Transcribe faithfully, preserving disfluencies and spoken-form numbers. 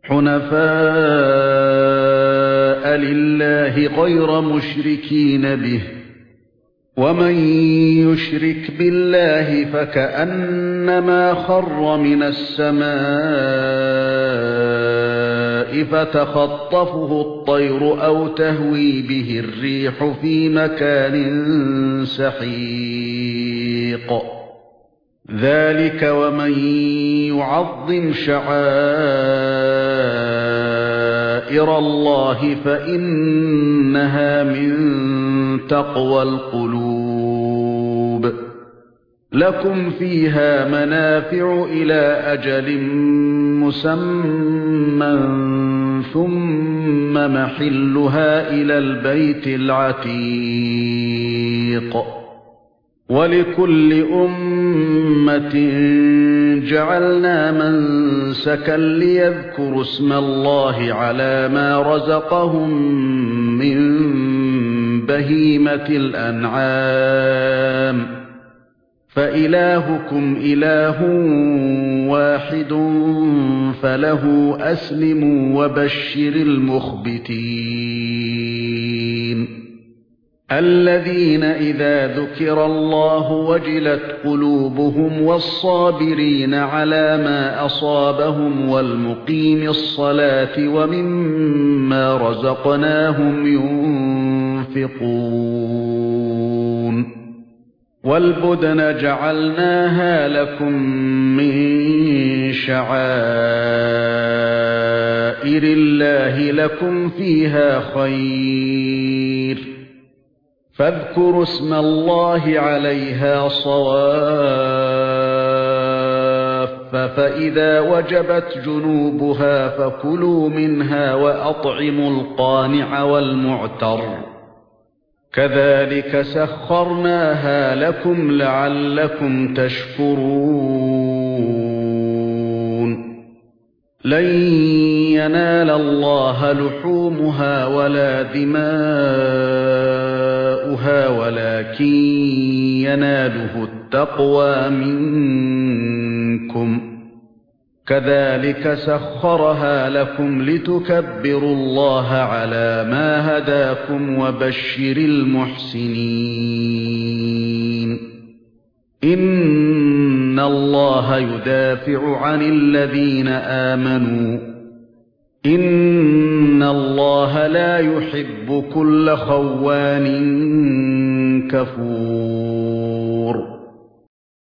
حنفاء لله غير مشركين به ومن يشرك بالله فكأنما خر من السماء فتخطفه الطير أو تهوي به الريح في مكان سحيق ذلك ومن يعظم شعائر الله فإنها من تقوى القلوب لكم فيها منافع إلى أجل مسمى ثم محلها إلى البيت العتيق ولكل أمة جعلنا منسكا ليذكروا اسم الله على ما رزقهم من بهيمة الأنعام فإلهكم إله واحد فله أسلموا وبشر المخبتين الذين إذا ذكر الله وجلت قلوبهم والصابرين على ما أصابهم والمقيم الصلاة ومما رزقناهم ينفقون والبدن جعلناها لكم من شعائر الله لكم فيها خير فاذكروا اسم الله عليها صواف فإذا وجبت جنوبها فكلوا منها وأطعموا القانع والمعتر كذلك سخرناها لكم لعلكم تشكرون لن ينال الله لحومها ولا دماؤها ولكن يناله التقوى منكم كذلك سخرها لكم لتكبروا الله على ما هداكم وبشر المحسنين إن الله يدافع عن الذين آمنوا إن الله لا يحب كل خوان كفور